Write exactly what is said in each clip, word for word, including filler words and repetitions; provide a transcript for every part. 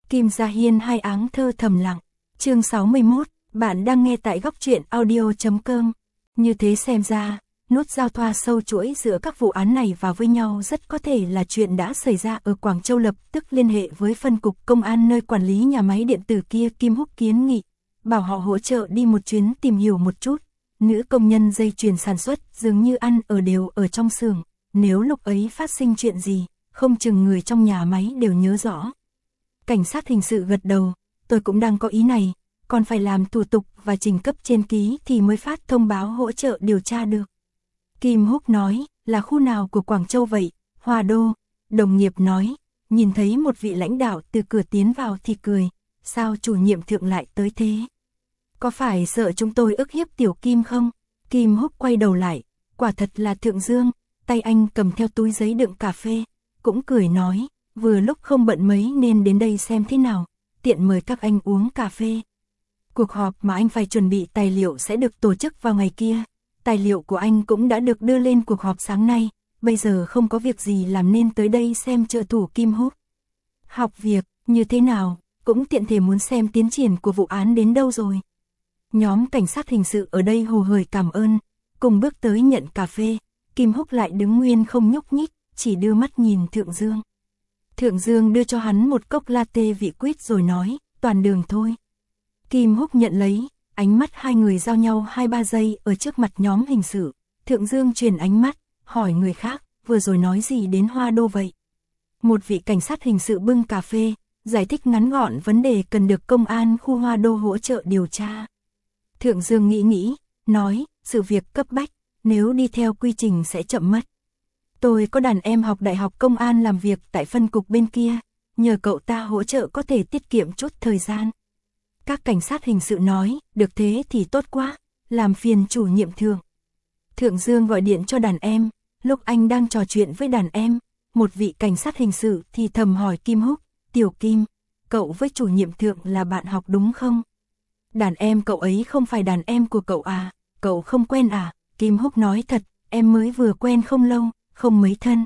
Kim Gia Hiên hai áng thơ thầm lặng. Chương sáu mươi mốt, bạn đang nghe tại góc truyện audio chấm com. Như thế xem ra, nút giao thoa sâu chuỗi giữa các vụ án này vào với nhau rất có thể là chuyện đã xảy ra ở Quảng Châu. Lập tức liên hệ với phân cục công an nơi quản lý nhà máy điện tử kia. Kim Húc kiến nghị, bảo họ hỗ trợ đi một chuyến tìm hiểu một chút. Nữ công nhân dây chuyền sản xuất dường như ăn ở đều ở trong xưởng, nếu lúc ấy phát sinh chuyện gì, không chừng người trong nhà máy đều nhớ rõ. Cảnh sát hình sự gật đầu, tôi cũng đang có ý này, còn phải làm thủ tục và trình cấp trên ký thì mới phát thông báo hỗ trợ điều tra được. Kim Húc nói, là khu nào của Quảng Châu vậy? Hoa Đô. Đồng nghiệp nói, nhìn thấy một vị lãnh đạo từ cửa tiến vào thì cười, sao chủ nhiệm thượng lại tới thế? Có phải sợ chúng tôi ức hiếp tiểu Kim không? Kim Húc quay đầu lại, quả thật là Thượng Dương, tay anh cầm theo túi giấy đựng cà phê, cũng cười nói, vừa lúc không bận mấy nên đến đây xem thế nào, tiện mời các anh uống cà phê. Cuộc họp mà anh phải chuẩn bị tài liệu sẽ được tổ chức vào ngày kia, tài liệu của anh cũng đã được đưa lên cuộc họp sáng nay, bây giờ không có việc gì làm nên tới đây xem trợ thủ. Kim Húc. Học việc, như thế nào, cũng tiện thể muốn xem tiến triển của vụ án đến đâu rồi. Nhóm cảnh sát hình sự ở đây hồ hởi cảm ơn, cùng bước tới nhận cà phê. Kim Húc lại đứng nguyên không nhúc nhích, chỉ đưa mắt nhìn Thượng Dương. Thượng Dương đưa cho hắn một cốc latte vị quýt rồi nói, toàn đường thôi. Kim Húc nhận lấy, ánh mắt hai người giao nhau hai ba giây ở trước mặt nhóm hình sự. Thượng Dương chuyển ánh mắt, hỏi người khác, vừa rồi nói gì đến Hoa Đô vậy? Một vị cảnh sát hình sự bưng cà phê, giải thích ngắn gọn vấn đề cần được công an khu Hoa Đô hỗ trợ điều tra. Thượng Dương nghĩ nghĩ, nói, sự việc cấp bách, nếu đi theo quy trình sẽ chậm mất. Tôi có đàn em học đại học công an làm việc tại phân cục bên kia, nhờ cậu ta hỗ trợ có thể tiết kiệm chút thời gian. Các cảnh sát hình sự nói, được thế thì tốt quá, làm phiền chủ nhiệm Thượng. Thượng Dương gọi điện cho đàn em, lúc anh đang trò chuyện với đàn em, một vị cảnh sát hình sự thì thầm hỏi Kim Húc, tiểu Kim, cậu với chủ nhiệm Thượng là bạn học đúng không? Đàn em cậu ấy không phải đàn em của cậu à, cậu không quen à? Kim Húc nói thật, em mới vừa quen không lâu, không mấy thân.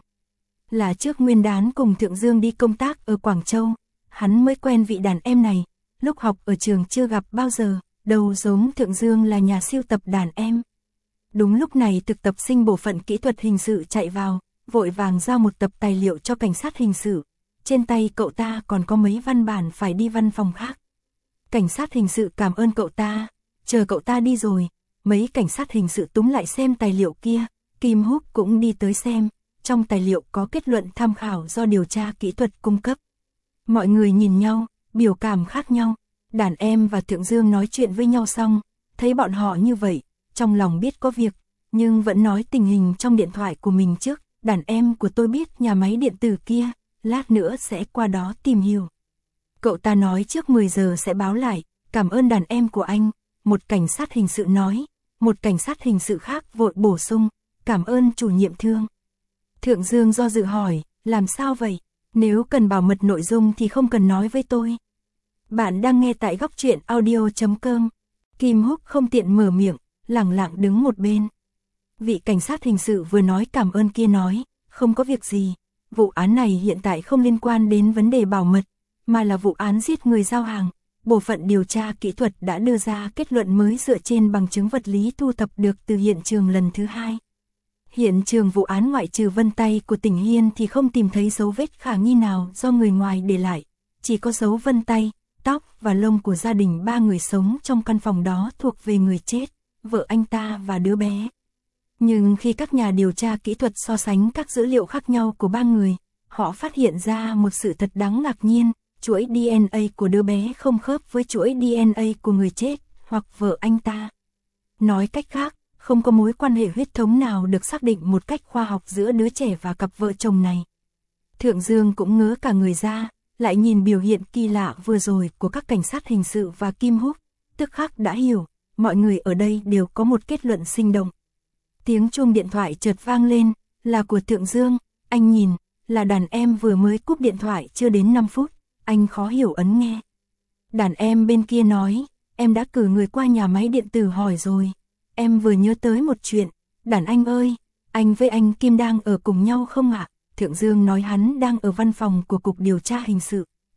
Là trước Nguyên đán cùng Thượng Dương đi công tác ở Quảng Châu, hắn mới quen vị đàn em này, lúc học ở trường chưa gặp bao giờ, đầu giống Thượng Dương là nhà siêu tập đàn em. Đúng lúc này thực tập sinh bộ phận kỹ thuật hình sự chạy vào, vội vàng giao một tập tài liệu cho cảnh sát hình sự, trên tay cậu ta còn có mấy văn bản phải đi văn phòng khác. Cảnh sát hình sự cảm ơn cậu ta, chờ cậu ta đi rồi, mấy cảnh sát hình sự túm lại xem tài liệu kia, Kim Húc cũng đi tới xem, trong tài liệu có kết luận tham khảo do điều tra kỹ thuật cung cấp. Mọi người nhìn nhau, biểu cảm khác nhau, đàn em và Thượng Dương nói chuyện với nhau xong, thấy bọn họ như vậy, trong lòng biết có việc, nhưng vẫn nói tình hình trong điện thoại của mình trước, đàn em của tôi biết nhà máy điện tử kia, lát nữa sẽ qua đó tìm hiểu. Cậu ta nói trước mười giờ sẽ báo lại, cảm ơn đàn em của anh, một cảnh sát hình sự nói, một cảnh sát hình sự khác vội bổ sung, cảm ơn chủ nhiệm Thương. Thượng Dương do dự hỏi, làm sao vậy, nếu cần bảo mật nội dung thì không cần nói với tôi. Bạn đang nghe tại góc truyện audio chấm com. Kim Húc không tiện mở miệng, lẳng lặng đứng một bên. Vị cảnh sát hình sự vừa nói cảm ơn kia nói, không có việc gì, vụ án này hiện tại không liên quan đến vấn đề bảo mật, mà là vụ án giết người giao hàng. Bộ phận điều tra kỹ thuật đã đưa ra kết luận mới dựa trên bằng chứng vật lý thu thập được từ hiện trường lần thứ hai. Hiện trường vụ án ngoại trừ vân tay của Tỉnh Hiên thì không tìm thấy dấu vết khả nghi nào do người ngoài để lại, chỉ có dấu vân tay, tóc và lông của gia đình ba người sống trong căn phòng đó thuộc về người chết, vợ anh ta và đứa bé. Nhưng khi các nhà điều tra kỹ thuật so sánh các dữ liệu khác nhau của ba người, họ phát hiện ra một sự thật đáng ngạc nhiên, chuỗi đê en a của đứa bé không khớp với chuỗi đê en a của người chết hoặc vợ anh ta. Nói cách khác, không có mối quan hệ huyết thống nào được xác định một cách khoa học giữa đứa trẻ và cặp vợ chồng này. Thượng Dương cũng ngớ cả người ra, lại nhìn biểu hiện kỳ lạ vừa rồi của các cảnh sát hình sự và Kim Húc, tức khắc đã hiểu, mọi người ở đây đều có một kết luận sinh động. Tiếng chuông điện thoại chợt vang lên, là của Thượng Dương, anh nhìn, là đàn em vừa mới cúp điện thoại chưa đến năm phút, anh khó hiểu ấn nghe. Đàn em bên kia nói, em đã cử người qua nhà máy điện tử hỏi rồi, em vừa nhớ tới một chuyện, đàn anh ơi, anh với anh Kim đang ở cùng nhau không ạ? Thượng Dương nói hắn đang ở văn phòng của Cục Điều tra Hình sự,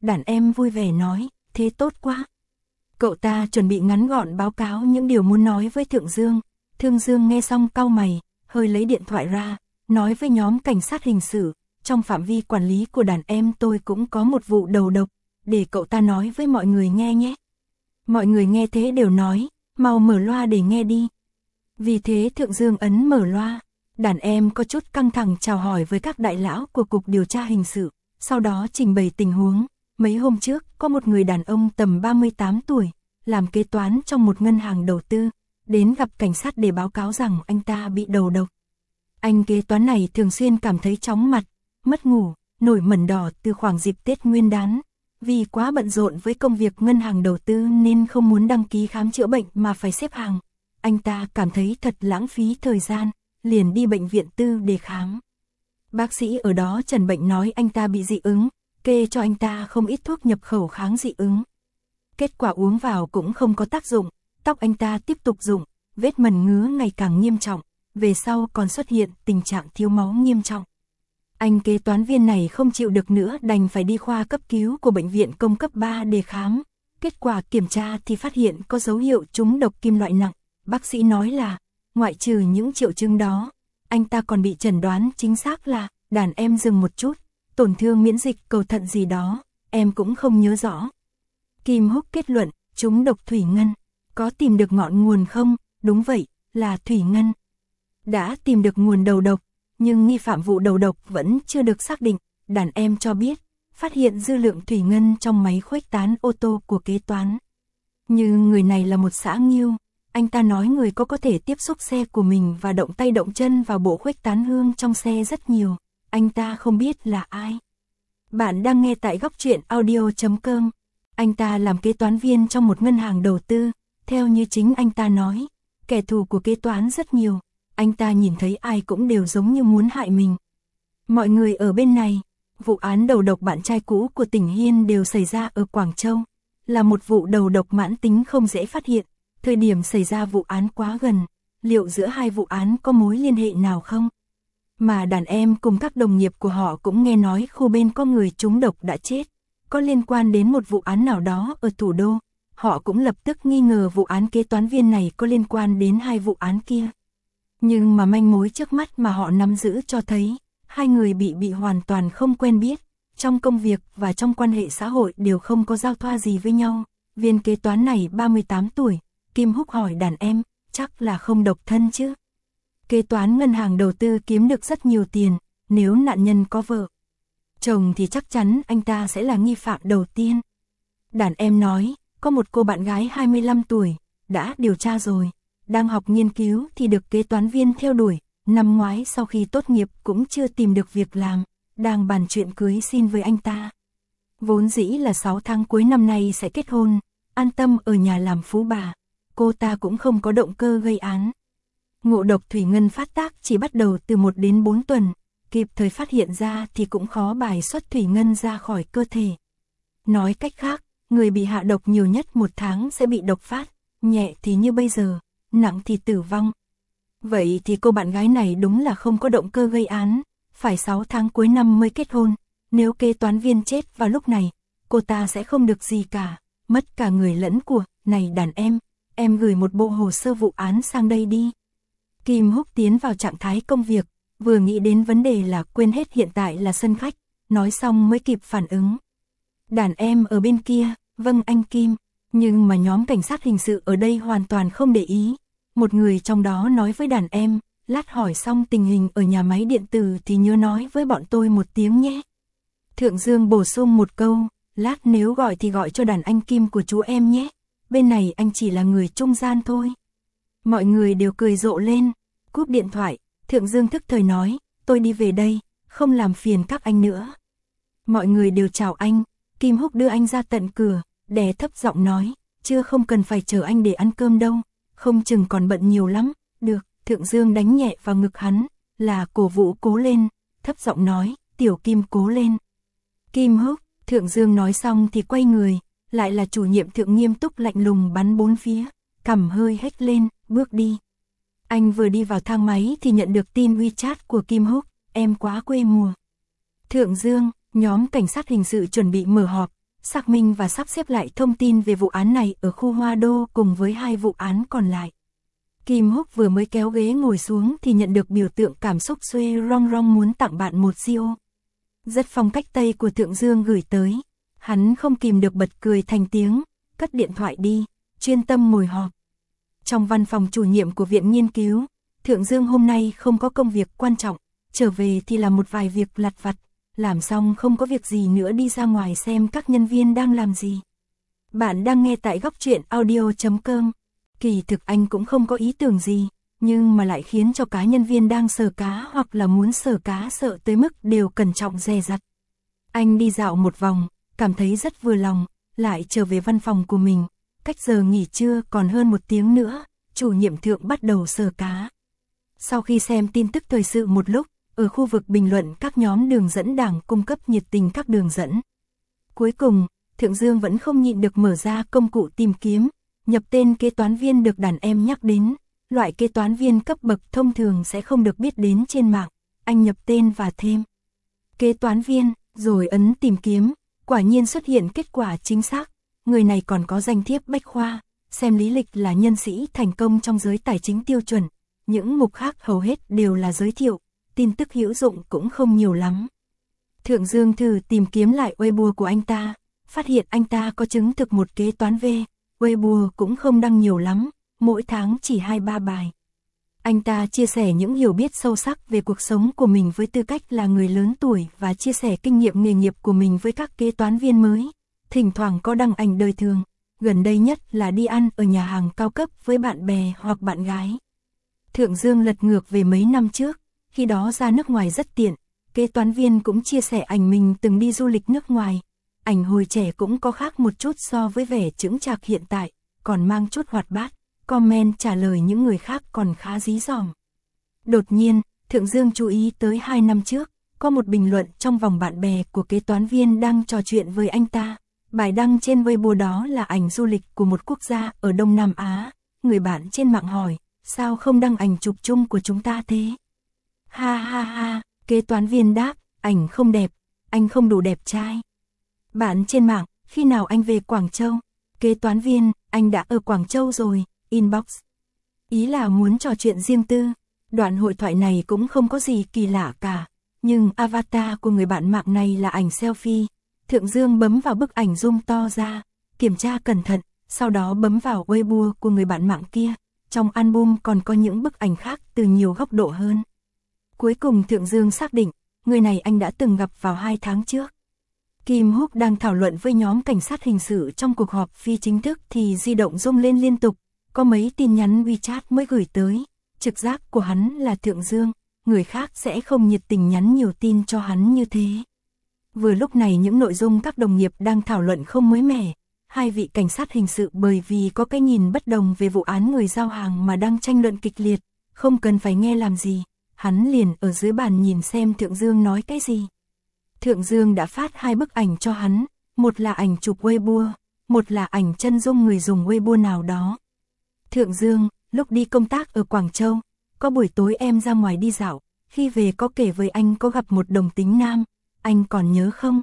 Đàn em vui vẻ nói, thế tốt quá. Cậu ta chuẩn bị ngắn gọn báo cáo những điều muốn nói với Thượng Dương. Thượng Dương nghe xong cau mày, hơi lấy điện thoại ra, nói với nhóm cảnh sát hình sự, trong phạm vi quản lý của đàn em tôi cũng có một vụ đầu độc, để cậu ta nói với mọi người nghe nhé. Mọi người nghe thế đều nói, mau mở loa để nghe đi. Vì thế Thượng Dương ấn mở loa, đàn em có chút căng thẳng chào hỏi với các đại lão của Cục Điều tra Hình sự, sau đó trình bày tình huống. Mấy hôm trước, có một người đàn ông tầm ba mươi tám tuổi, làm kế toán trong một ngân hàng đầu tư, đến gặp cảnh sát để báo cáo rằng anh ta bị đầu độc. Anh kế toán này thường xuyên cảm thấy chóng mặt, mất ngủ, nổi mẩn đỏ từ khoảng dịp Tết Nguyên đán. Vì quá bận rộn với công việc ngân hàng đầu tư nên không muốn đăng ký khám chữa bệnh mà phải xếp hàng. Anh ta cảm thấy thật lãng phí thời gian, liền đi bệnh viện tư để khám. Bác sĩ ở đó chẩn bệnh nói anh ta bị dị ứng, kê cho anh ta không ít thuốc nhập khẩu kháng dị ứng. Kết quả uống vào cũng không có tác dụng, tóc anh ta tiếp tục rụng, vết mẩn ngứa ngày càng nghiêm trọng, về sau còn xuất hiện tình trạng thiếu máu nghiêm trọng. Anh kế toán viên này không chịu được nữa đành phải đi khoa cấp cứu của bệnh viện công cấp ba để khám. Kết quả kiểm tra thì phát hiện có dấu hiệu trúng độc kim loại nặng. Bác sĩ nói là, ngoại trừ những triệu chứng đó, anh ta còn bị chẩn đoán chính xác là, đàn em dừng một chút, tổn thương miễn dịch cầu thận gì đó, em cũng không nhớ rõ. Kim Húc kết luận, trúng độc thủy ngân, có tìm được ngọn nguồn không? Đúng vậy, là thủy ngân. Đã tìm được nguồn đầu độc, nhưng nghi phạm vụ đầu độc vẫn chưa được xác định. Đàn em cho biết, phát hiện dư lượng thủy ngân trong máy khuếch tán ô tô của kế toán. Như người này là một xã nghiêu, anh ta nói người có có thể tiếp xúc xe của mình và động tay động chân vào bộ khuếch tán hương trong xe rất nhiều. Anh ta không biết là ai. Bạn đang nghe tại góc truyện audio chấm com. Anh ta làm kế toán viên trong một ngân hàng đầu tư. Theo như chính anh ta nói, kẻ thù của kế toán rất nhiều. Anh ta nhìn thấy ai cũng đều giống như muốn hại mình. Mọi người ở bên này, vụ án đầu độc bạn trai cũ của Tỉnh Hiên đều xảy ra ở Quảng Châu. Là một vụ đầu độc mãn tính không dễ phát hiện. Thời điểm xảy ra vụ án quá gần, liệu giữa hai vụ án có mối liên hệ nào không? Mà đàn em cùng các đồng nghiệp của họ cũng nghe nói khu bên có người trúng độc đã chết, có liên quan đến một vụ án nào đó ở thủ đô. Họ cũng lập tức nghi ngờ vụ án kế toán viên này có liên quan đến hai vụ án kia. Nhưng mà manh mối trước mắt mà họ nắm giữ cho thấy, hai người bị bị hoàn toàn không quen biết, trong công việc và trong quan hệ xã hội đều không có giao thoa gì với nhau. Viên kế toán này ba mươi tám tuổi, Kim Húc hỏi đàn em, chắc là không độc thân chứ? Kế toán ngân hàng đầu tư kiếm được rất nhiều tiền, nếu nạn nhân có vợ, chồng thì chắc chắn anh ta sẽ là nghi phạm đầu tiên. Đàn em nói, có một cô bạn gái hai mươi lăm tuổi, đã điều tra rồi, đang học nghiên cứu thì được kế toán viên theo đuổi, năm ngoái sau khi tốt nghiệp cũng chưa tìm được việc làm, đang bàn chuyện cưới xin với anh ta. Vốn dĩ là sáu tháng cuối năm nay sẽ kết hôn, an tâm ở nhà làm phú bà, cô ta cũng không có động cơ gây án. Ngộ độc thủy ngân phát tác chỉ bắt đầu từ một đến bốn tuần, kịp thời phát hiện ra thì cũng khó bài xuất thủy ngân ra khỏi cơ thể. Nói cách khác, người bị hạ độc nhiều nhất một tháng sẽ bị độc phát, nhẹ thì như bây giờ, nặng thì tử vong. Vậy thì cô bạn gái này đúng là không có động cơ gây án, phải sáu tháng cuối năm mới kết hôn. Nếu kế toán viên chết vào lúc này, cô ta sẽ không được gì cả, mất cả người lẫn của. Này đàn em, em gửi một bộ hồ sơ vụ án sang đây đi. Kim Húc tiến vào trạng thái công việc, vừa nghĩ đến vấn đề là quên hết hiện tại là sân khách, nói xong mới kịp phản ứng. Đàn em ở bên kia, vâng anh Kim, nhưng mà nhóm cảnh sát hình sự ở đây hoàn toàn không để ý. Một người trong đó nói với đàn em, lát hỏi xong tình hình ở nhà máy điện tử thì nhớ nói với bọn tôi một tiếng nhé. Thượng Dương bổ sung một câu, lát nếu gọi thì gọi cho đàn anh Kim của chú em nhé, bên này anh chỉ là người trung gian thôi. Mọi người đều cười rộ lên, cúp điện thoại, Thượng Dương thức thời nói, tôi đi về đây, không làm phiền các anh nữa. Mọi người đều chào anh, Kim Húc đưa anh ra tận cửa, đè thấp giọng nói, chưa không cần phải chờ anh để ăn cơm đâu, không chừng còn bận nhiều lắm. Được, Thượng Dương đánh nhẹ vào ngực hắn, là cổ vũ cố lên, thấp giọng nói, tiểu Kim cố lên. Kim Húc, Thượng Dương nói xong thì quay người, lại là chủ nhiệm Thượng nghiêm túc lạnh lùng bắn bốn phía, cằm hơi hếch lên, bước đi. Anh vừa đi vào thang máy thì nhận được tin WeChat của Kim Húc, em quá quê mùa. Thượng Dương, nhóm cảnh sát hình sự chuẩn bị mở họp, xác minh và sắp xếp lại thông tin về vụ án này ở khu Hoa Đô cùng với hai vụ án còn lại. Kim Húc vừa mới kéo ghế ngồi xuống thì nhận được biểu tượng cảm xúc Xuê Rong Rong muốn tặng bạn một siêu. Rất phong cách Tây của Thượng Dương gửi tới. Hắn không kìm được bật cười thành tiếng, cất điện thoại đi, chuyên tâm ngồi họp. Trong văn phòng chủ nhiệm của viện nghiên cứu, Thượng Dương hôm nay không có công việc quan trọng, trở về thì làm một vài việc lặt vặt, làm xong không có việc gì nữa đi ra ngoài xem các nhân viên đang làm gì. Bạn đang nghe tại góc truyện audio chấm com. Kỳ thực anh cũng không có ý tưởng gì, nhưng mà lại khiến cho cá nhân viên đang sờ cá hoặc là muốn sờ cá sợ tới mức đều cẩn trọng dè dặt. Anh đi dạo một vòng, cảm thấy rất vừa lòng, lại trở về văn phòng của mình. Cách giờ nghỉ trưa còn hơn một tiếng nữa, chủ nhiệm Thượng bắt đầu sờ cá. Sau khi xem tin tức thời sự một lúc, ở khu vực bình luận các nhóm đường dẫn Đảng cung cấp nhiệt tình các đường dẫn. Cuối cùng, Thượng Dương vẫn không nhịn được mở ra công cụ tìm kiếm, nhập tên kế toán viên được đàn em nhắc đến. Loại kế toán viên cấp bậc thông thường sẽ không được biết đến trên mạng. Anh nhập tên và thêm kế toán viên, rồi ấn tìm kiếm, quả nhiên xuất hiện kết quả chính xác. Người này còn có danh thiếp bách khoa, xem lý lịch là nhân sĩ thành công trong giới tài chính tiêu chuẩn. Những mục khác hầu hết đều là giới thiệu, tin tức hữu dụng cũng không nhiều lắm. Thượng Dương thử tìm kiếm lại Weibo của anh ta, phát hiện anh ta có chứng thực một kế toán V. Weibo cũng không đăng nhiều lắm, mỗi tháng chỉ hai ba bài. Anh ta chia sẻ những hiểu biết sâu sắc về cuộc sống của mình với tư cách là người lớn tuổi và chia sẻ kinh nghiệm nghề nghiệp của mình với các kế toán viên mới. Thỉnh thoảng có đăng ảnh đời thường, gần đây nhất là đi ăn ở nhà hàng cao cấp với bạn bè hoặc bạn gái. Thượng Dương lật ngược về mấy năm trước, khi đó ra nước ngoài rất tiện, kế toán viên cũng chia sẻ ảnh mình từng đi du lịch nước ngoài. Ảnh hồi trẻ cũng có khác một chút so với vẻ chững chạc hiện tại, còn mang chút hoạt bát, comment trả lời những người khác còn khá dí dỏm. Đột nhiên, Thượng Dương chú ý tới hai năm trước, có một bình luận trong vòng bạn bè của kế toán viên đang trò chuyện với anh ta. Bài đăng trên Weibo đó là ảnh du lịch của một quốc gia ở Đông Nam Á. Người bạn trên mạng hỏi, sao không đăng ảnh chụp chung của chúng ta thế? Ha ha ha, kế toán viên đáp, ảnh không đẹp, anh không đủ đẹp trai. Bạn trên mạng, khi nào anh về Quảng Châu? Kế toán viên, anh đã ở Quảng Châu rồi, inbox. Ý là muốn trò chuyện riêng tư. Đoạn hội thoại này cũng không có gì kỳ lạ cả, nhưng avatar của người bạn mạng này là ảnh selfie. Thượng Dương bấm vào bức ảnh zoom to ra, kiểm tra cẩn thận, sau đó bấm vào Weibo của người bạn mạng kia. Trong album còn có những bức ảnh khác từ nhiều góc độ hơn. Cuối cùng Thượng Dương xác định, người này anh đã từng gặp vào hai tháng trước. Kim Húc đang thảo luận với nhóm cảnh sát hình sự trong cuộc họp phi chính thức thì di động rung lên liên tục, có mấy tin nhắn WeChat mới gửi tới. Trực giác của hắn là Thượng Dương, người khác sẽ không nhiệt tình nhắn nhiều tin cho hắn như thế. Vừa lúc này những nội dung các đồng nghiệp đang thảo luận không mới mẻ. Hai vị cảnh sát hình sự bởi vì có cái nhìn bất đồng về vụ án người giao hàng mà đang tranh luận kịch liệt, không cần phải nghe làm gì, hắn liền ở dưới bàn nhìn xem Thượng Dương nói cái gì. Thượng Dương đã phát hai bức ảnh cho hắn, một là ảnh chụp Weibo, một là ảnh chân dung người dùng Weibo nào đó. Thượng Dương, lúc đi công tác ở Quảng Châu, có buổi tối em ra ngoài đi dạo, khi về có kể với anh có gặp một đồng tính nam, anh còn nhớ không?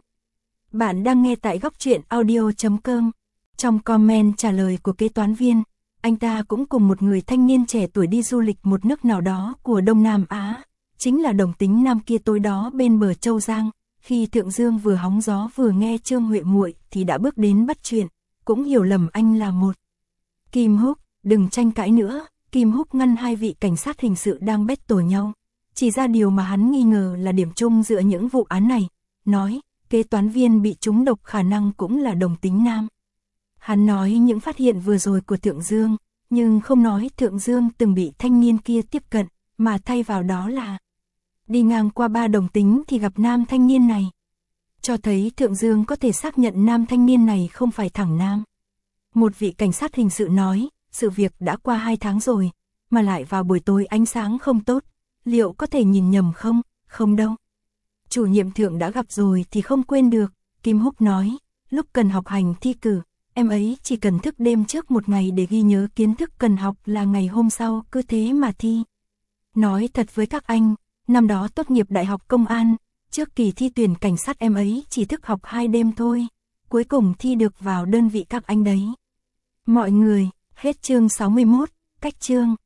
Bạn đang nghe tại góc truyện audio chấm com. Trong comment trả lời của kế toán viên, anh ta cũng cùng một người thanh niên trẻ tuổi đi du lịch một nước nào đó của Đông Nam Á, chính là đồng tính nam kia tối đó bên bờ Châu Giang. Khi Thượng Dương vừa hóng gió vừa nghe Trương Huệ muội thì đã bước đến bắt chuyện, cũng hiểu lầm anh là một. Kim Húc, đừng tranh cãi nữa. Kim Húc ngăn hai vị cảnh sát hình sự đang battle nhau, chỉ ra điều mà hắn nghi ngờ là điểm chung giữa những vụ án này, nói, kế toán viên bị trúng độc khả năng cũng là đồng tính nam. Hắn nói những phát hiện vừa rồi của Thượng Dương, nhưng không nói Thượng Dương từng bị thanh niên kia tiếp cận, mà thay vào đó là đi ngang qua ba đồng tính thì gặp nam thanh niên này. Cho thấy Thượng Dương có thể xác nhận nam thanh niên này không phải thẳng nam. Một vị cảnh sát hình sự nói, sự việc đã qua hai tháng rồi, mà lại vào buổi tối ánh sáng không tốt, liệu có thể nhìn nhầm không? Không đâu. Chủ nhiệm Thượng đã gặp rồi thì không quên được. Kim Húc nói, lúc cần học hành thi cử, em ấy chỉ cần thức đêm trước một ngày để ghi nhớ kiến thức cần học là ngày hôm sau cứ thế mà thi. Nói thật với các anh, năm đó tốt nghiệp đại học công an, trước kỳ thi tuyển cảnh sát em ấy chỉ thức học hai đêm thôi. cuối cùng thi được vào đơn vị các anh đấy. Mọi người, hết chương sáu mươi mốt, cách chương.